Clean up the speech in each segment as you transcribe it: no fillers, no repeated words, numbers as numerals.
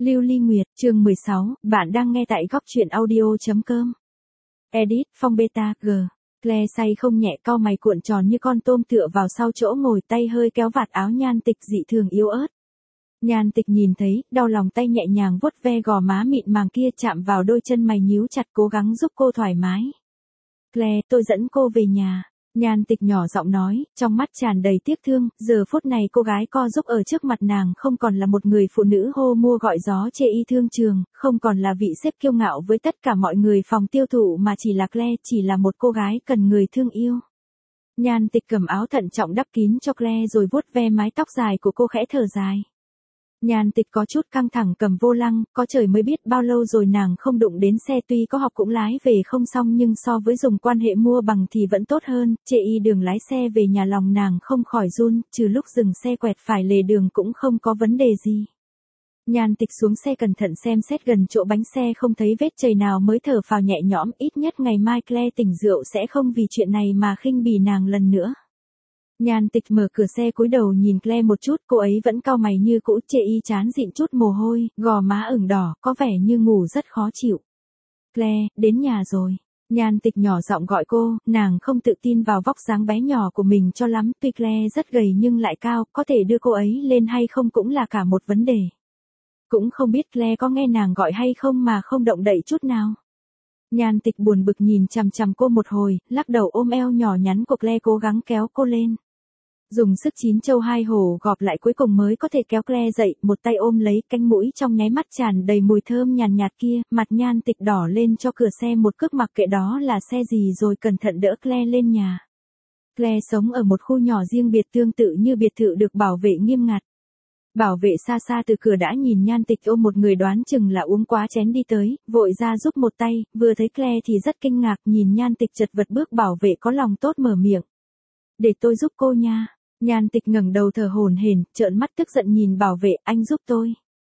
Lưu Ly Nguyệt, chương 16, bạn đang nghe tại góc truyện audio.com. Edit, Phong Beta, G. Claire say không nhẹ, cau mày cuộn tròn như con tôm tựa vào sau chỗ ngồi, tay hơi kéo vạt áo Nhan Tịch dị thường yếu ớt. Nhan Tịch nhìn thấy, đau lòng, tay nhẹ nhàng vuốt ve gò má mịn màng kia, chạm vào đôi chân mày nhíu chặt, cố gắng giúp cô thoải mái. Claire, tôi dẫn cô về nhà. Nhan Tịch nhỏ giọng nói, trong mắt tràn đầy tiếc thương. Giờ phút này cô gái co giúp ở trước mặt nàng không còn là một người phụ nữ hô mua gọi gió chê y thương trường, không còn là vị sếp kiêu ngạo với tất cả mọi người phòng tiêu thụ, mà chỉ là Claire, chỉ là một cô gái cần người thương yêu. Nhan Tịch cầm áo thận trọng đắp kín cho Claire rồi vuốt ve mái tóc dài của cô, khẽ thở dài. Nhan Tịch có chút căng thẳng cầm vô lăng, có trời mới biết bao lâu rồi nàng không đụng đến xe, tuy có học cũng lái về không xong nhưng so với dùng quan hệ mua bằng thì vẫn tốt hơn. Chê y đường lái xe về nhà lòng nàng không khỏi run, trừ lúc dừng xe quẹt phải lề đường cũng không có vấn đề gì. Nhan Tịch xuống xe cẩn thận xem xét gần chỗ bánh xe không thấy vết chày nào mới thở phào nhẹ nhõm, ít nhất ngày mai Claire tỉnh rượu sẽ không vì chuyện này mà khinh bỉ nàng lần nữa. Nhan Tịch mở cửa xe cúi đầu nhìn Claire một chút, cô ấy vẫn cau mày như cũ, chê y trán dịn chút mồ hôi, gò má ửng đỏ, có vẻ như ngủ rất khó chịu. Claire, đến nhà rồi. Nhan Tịch nhỏ giọng gọi cô, nàng không tự tin vào vóc dáng bé nhỏ của mình cho lắm, tuy Claire rất gầy nhưng lại cao, có thể đưa cô ấy lên hay không cũng là cả một vấn đề. Cũng không biết Claire có nghe nàng gọi hay không mà không động đậy chút nào. Nhan Tịch buồn bực nhìn chằm chằm cô một hồi, lắc đầu ôm eo nhỏ nhắn của Claire cố gắng kéo cô lên. Dùng sức chín châu hai hổ gọp lại cuối cùng mới có thể kéo Claire dậy, một tay ôm lấy cánh mũi trong nháy mắt tràn đầy mùi thơm nhàn nhạt kia, mặt Nhan Tịch đỏ lên cho cửa xe một cước, mặc kệ đó là xe gì rồi cẩn thận đỡ Claire lên nhà. Claire sống ở một khu nhỏ riêng biệt tương tự như biệt thự được bảo vệ nghiêm ngặt. Bảo vệ xa xa từ cửa đã nhìn Nhan Tịch ôm một người đoán chừng là uống quá chén đi tới, vội ra giúp một tay, vừa thấy Claire thì rất kinh ngạc, nhìn Nhan Tịch chật vật bước, bảo vệ có lòng tốt mở miệng. Để tôi giúp cô nha. Nhan Tịch ngẩng đầu thở hổn hển, trợn mắt tức giận nhìn bảo vệ, anh giúp tôi.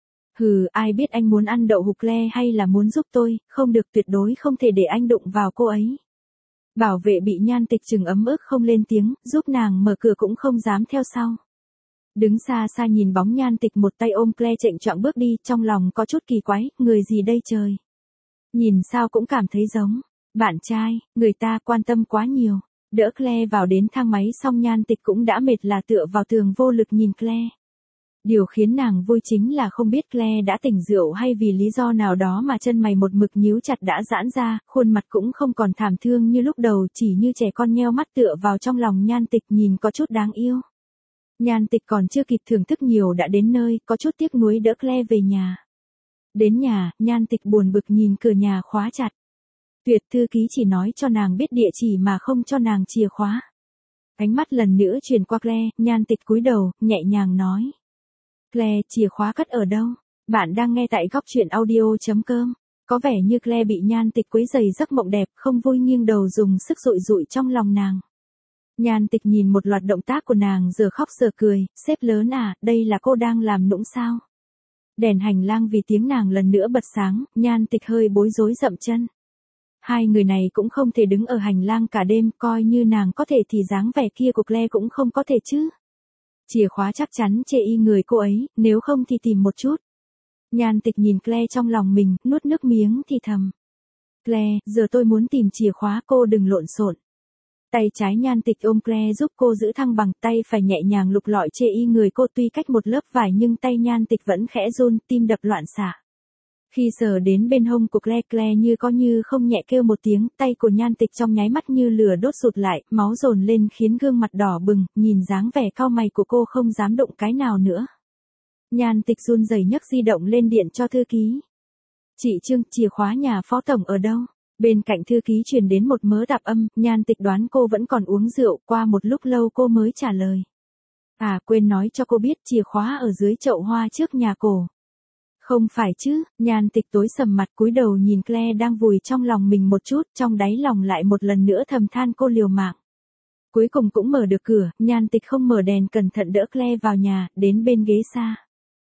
Hừ, ai biết anh muốn ăn đậu hũ Claire hay là muốn giúp tôi, không được, tuyệt đối không thể để anh đụng vào cô ấy. Bảo vệ bị Nhan Tịch chừng ấm ức không lên tiếng, giúp nàng mở cửa cũng không dám theo sau. Đứng xa xa nhìn bóng Nhan Tịch một tay ôm Claire chệnh choạng bước đi, trong lòng có chút kỳ quái, người gì đây trời. Nhìn sao cũng cảm thấy giống bạn trai, người ta quan tâm quá nhiều. Đỡ Claire vào đến thang máy xong Nhan Tịch cũng đã mệt là tựa vào tường vô lực nhìn Claire. Điều khiến nàng vui chính là không biết Claire đã tỉnh rượu hay vì lý do nào đó mà chân mày một mực nhíu chặt đã giãn ra, khuôn mặt cũng không còn thảm thương như lúc đầu, chỉ như trẻ con nheo mắt tựa vào trong lòng Nhan Tịch, nhìn có chút đáng yêu. Nhan Tịch còn chưa kịp thưởng thức nhiều đã đến nơi, có chút tiếc nuối đỡ Claire về nhà. Đến nhà, Nhan Tịch buồn bực nhìn cửa nhà khóa chặt. Tuyệt thư ký chỉ nói cho nàng biết địa chỉ mà không cho nàng chìa khóa. Ánh mắt lần nữa truyền qua Claire, Nhan Tịch cúi đầu, nhẹ nhàng nói. Claire, chìa khóa cất ở đâu? Bạn đang nghe tại góc truyện audio.com. Có vẻ như Claire bị Nhan Tịch quấy rầy giấc mộng đẹp, không vui nghiêng đầu dùng sức dụi dụi trong lòng nàng. Nhan Tịch nhìn một loạt động tác của nàng giờ khóc giờ cười, sếp lớn à, đây là cô đang làm nũng sao? Đèn hành lang vì tiếng nàng lần nữa bật sáng, Nhan Tịch hơi bối rối dậm chân. Hai người này cũng không thể đứng ở hành lang cả đêm, coi như nàng có thể thì dáng vẻ kia của Claire cũng không có thể chứ. Chìa khóa chắc chắn chê y người cô ấy, nếu không thì tìm một chút. Nhan Tịch nhìn Claire trong lòng mình, nuốt nước miếng thì thầm. Claire, giờ tôi muốn tìm chìa khóa, cô đừng lộn xộn. Tay trái Nhan Tịch ôm Claire giúp cô giữ thăng bằng, tay phải nhẹ nhàng lục lọi chê y người cô, tuy cách một lớp vải nhưng tay Nhan Tịch vẫn khẽ run, tim đập loạn xạ. Khi sờ đến bên hông của Claire như có như không nhẹ kêu một tiếng, tay của Nhan Tịch trong nháy mắt như lửa đốt rụt lại, máu dồn lên khiến gương mặt đỏ bừng, nhìn dáng vẻ cau mày của cô không dám động cái nào nữa. Nhan Tịch run rẩy nhấc di động lên điện cho thư ký. Chị Trương, chìa khóa nhà phó tổng ở đâu? Bên cạnh thư ký truyền đến một mớ tạp âm, Nhan Tịch đoán cô vẫn còn uống rượu, qua một lúc lâu cô mới trả lời. À, quên nói cho cô biết, chìa khóa ở dưới chậu hoa trước nhà cổ. Không phải chứ, Nhan Tịch tối sầm mặt cúi đầu nhìn Claire đang vùi trong lòng mình một chút, trong đáy lòng lại một lần nữa thầm than cô liều mạng. Cuối cùng cũng mở được cửa, Nhan Tịch không mở đèn cẩn thận đỡ Claire vào nhà, đến bên ghế xa.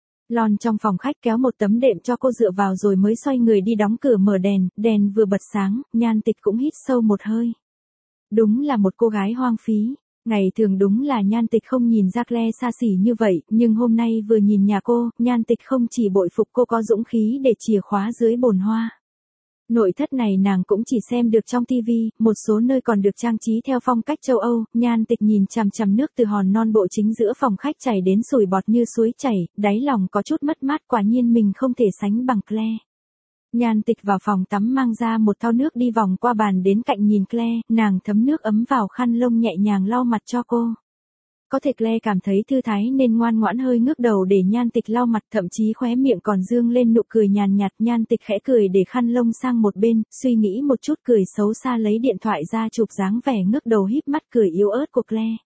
Lon trong phòng khách kéo một tấm đệm cho cô dựa vào rồi mới xoay người đi đóng cửa mở đèn, đèn vừa bật sáng, Nhan Tịch cũng hít sâu một hơi. Đúng là một cô gái hoang phí. Ngày thường đúng là Nhan Tịch không nhìn ra Claire xa xỉ như vậy, nhưng hôm nay vừa nhìn nhà cô, Nhan Tịch không chỉ bội phục cô có dũng khí để chìa khóa dưới bồn hoa. Nội thất này nàng cũng chỉ xem được trong tivi, một số nơi còn được trang trí theo phong cách châu Âu. Nhan Tịch nhìn chằm chằm nước từ hòn non bộ chính giữa phòng khách chảy đến sủi bọt như suối chảy, đáy lòng có chút mất mát, quả nhiên mình không thể sánh bằng Claire. Nhan Tịch vào phòng tắm mang ra một thau nước đi vòng qua bàn đến cạnh nhìn Claire, nàng thấm nước ấm vào khăn lông nhẹ nhàng lau mặt cho cô. Có thể Claire cảm thấy thư thái nên ngoan ngoãn hơi ngước đầu để Nhan Tịch lau mặt, thậm chí khóe miệng còn dương lên nụ cười nhàn nhạt. Nhan Tịch khẽ cười để khăn lông sang một bên, suy nghĩ một chút cười xấu xa lấy điện thoại ra chụp dáng vẻ ngước đầu híp mắt cười yếu ớt của Claire.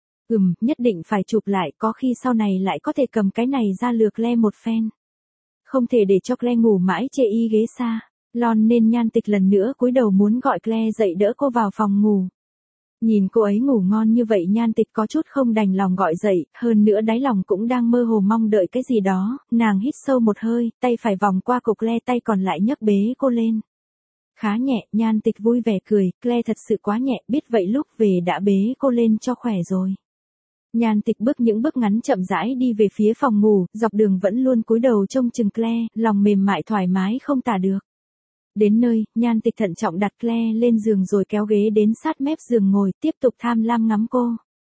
Nhất định phải chụp lại, có khi sau này lại có thể cầm cái này ra lừa Claire một phen. Không thể để cho Claire ngủ mãi chê y ghế xa, lon nên Nhan Tịch lần nữa cúi đầu muốn gọi Claire dậy đỡ cô vào phòng ngủ. Nhìn cô ấy ngủ ngon như vậy Nhan Tịch có chút không đành lòng gọi dậy, hơn nữa đáy lòng cũng đang mơ hồ mong đợi cái gì đó, nàng hít sâu một hơi, tay phải vòng qua cổ Claire, tay còn lại nhấc bế cô lên. Khá nhẹ, Nhan Tịch vui vẻ cười, Claire thật sự quá nhẹ, biết vậy lúc về đã bế cô lên cho khỏe rồi. Nhan Tịch bước những bước ngắn chậm rãi đi về phía phòng ngủ, dọc đường vẫn luôn cúi đầu trông chừng Claire, lòng mềm mại thoải mái không tả được. Đến nơi, Nhan Tịch thận trọng đặt Claire lên giường rồi kéo ghế đến sát mép giường ngồi, tiếp tục tham lam ngắm cô.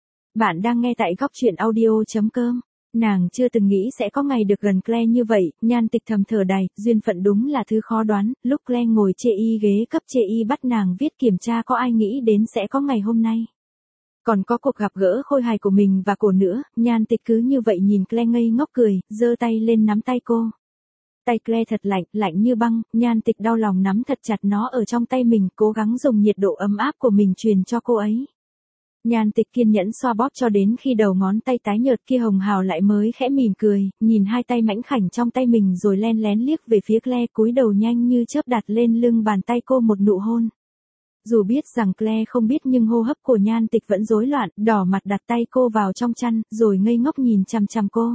Bạn đang nghe tại góc truyện audio.com. Nàng chưa từng nghĩ sẽ có ngày được gần Claire như vậy, Nhan Tịch thầm thở đầy, duyên phận đúng là thứ khó đoán, lúc Claire ngồi chê y ghế cấp chê y bắt nàng viết kiểm tra có ai nghĩ đến sẽ có ngày hôm nay. Còn có cuộc gặp gỡ khôi hài của mình và cô nữa, Nhan Tịch cứ như vậy nhìn Claire ngây ngốc cười, giơ tay lên nắm tay cô. Tay Claire thật lạnh, lạnh như băng, Nhan Tịch đau lòng nắm thật chặt nó ở trong tay mình, cố gắng dùng nhiệt độ ấm áp của mình truyền cho cô ấy. Nhan Tịch kiên nhẫn xoa bóp cho đến khi đầu ngón tay tái nhợt kia hồng hào lại mới khẽ mỉm cười, nhìn hai tay mảnh khảnh trong tay mình rồi len lén liếc về phía Claire, cúi đầu nhanh như chớp đặt lên lưng bàn tay cô một nụ hôn. Dù biết rằng Claire không biết nhưng hô hấp của Nhan Tịch vẫn rối loạn, đỏ mặt đặt tay cô vào trong chăn, rồi ngây ngốc nhìn chằm chằm cô.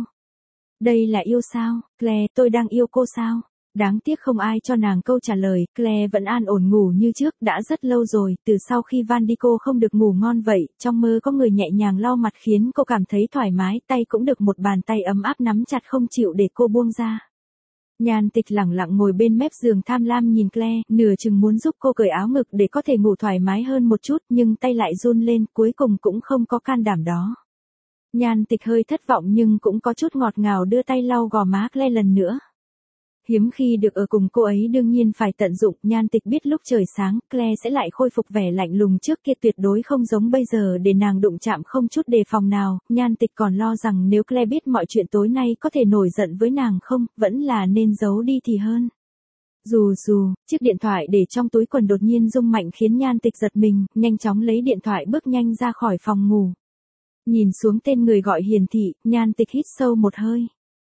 Đây là yêu sao, Claire, tôi đang yêu cô sao? Đáng tiếc không ai cho nàng câu trả lời, Claire vẫn an ổn ngủ như trước, đã rất lâu rồi, từ sau khi Vandico không được ngủ ngon vậy, trong mơ có người nhẹ nhàng lau mặt khiến cô cảm thấy thoải mái, tay cũng được một bàn tay ấm áp nắm chặt không chịu để cô buông ra. Nhan Tịch lẳng lặng ngồi bên mép giường tham lam nhìn Claire, nửa chừng muốn giúp cô cởi áo ngực để có thể ngủ thoải mái hơn một chút, nhưng tay lại run lên, cuối cùng cũng không có can đảm đó. Nhan Tịch hơi thất vọng nhưng cũng có chút ngọt ngào đưa tay lau gò má Claire lần nữa. Hiếm khi được ở cùng cô ấy đương nhiên phải tận dụng, Nhan Tịch biết lúc trời sáng, Claire sẽ lại khôi phục vẻ lạnh lùng trước kia, tuyệt đối không giống bây giờ để nàng đụng chạm không chút đề phòng nào. Nhan Tịch còn lo rằng nếu Claire biết mọi chuyện tối nay có thể nổi giận với nàng không, vẫn là nên giấu đi thì hơn. Dù, chiếc điện thoại để trong túi quần đột nhiên rung mạnh khiến Nhan Tịch giật mình, nhanh chóng lấy điện thoại bước nhanh ra khỏi phòng ngủ. Nhìn xuống tên người gọi hiển thị, Nhan Tịch hít sâu một hơi.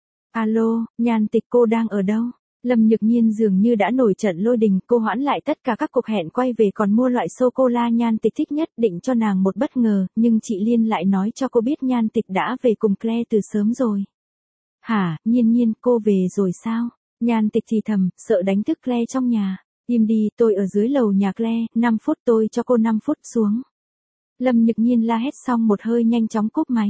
Alo, Nhan Tịch, cô đang ở đâu? Lâm Nhược Nhiên dường như đã nổi trận lôi đình, cô hoãn lại tất cả các cuộc hẹn quay về còn mua loại sô-cô-la Nhan Tịch thích nhất định cho nàng một bất ngờ, nhưng chị Liên lại nói cho cô biết Nhan Tịch đã về cùng Claire từ sớm rồi. Hả, Nhiên, cô về rồi sao? Nhan Tịch thì thầm, sợ đánh thức Claire trong nhà. Im đi, tôi ở dưới lầu nhà Claire, 5 phút tôi cho cô 5 phút xuống. Lâm Nhược Nhiên la hét xong một hơi nhanh chóng cúp máy.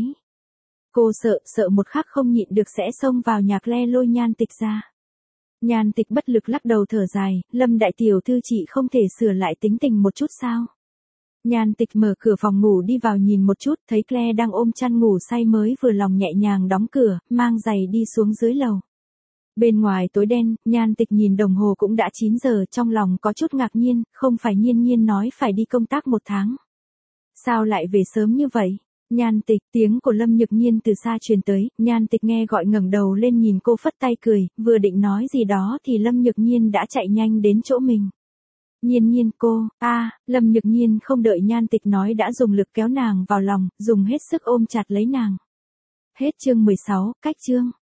Cô sợ một khắc không nhịn được sẽ xông vào nhà Claire lôi Nhan Tịch ra. Nhan Tịch bất lực lắc đầu thở dài, Lâm đại tiểu thư chị không thể sửa lại tính tình một chút sao? Nhan Tịch mở cửa phòng ngủ đi vào nhìn một chút, thấy Claire đang ôm chăn ngủ say mới vừa lòng nhẹ nhàng đóng cửa, mang giày đi xuống dưới lầu. Bên ngoài tối đen, Nhan Tịch nhìn đồng hồ cũng đã 9 giờ, trong lòng có chút ngạc nhiên, không phải Nhiên nói phải đi công tác 1 tháng. Sao lại về sớm như vậy? Nhan Tịch, tiếng của Lâm Nhược Nhiên từ xa truyền tới, Nhan Tịch nghe gọi ngẩng đầu lên nhìn cô phất tay cười, vừa định nói gì đó thì Lâm Nhược Nhiên đã chạy nhanh đến chỗ mình. Nhiên cô, Lâm Nhược Nhiên không đợi Nhan Tịch nói đã dùng lực kéo nàng vào lòng, dùng hết sức ôm chặt lấy nàng. Hết chương 16, cách chương.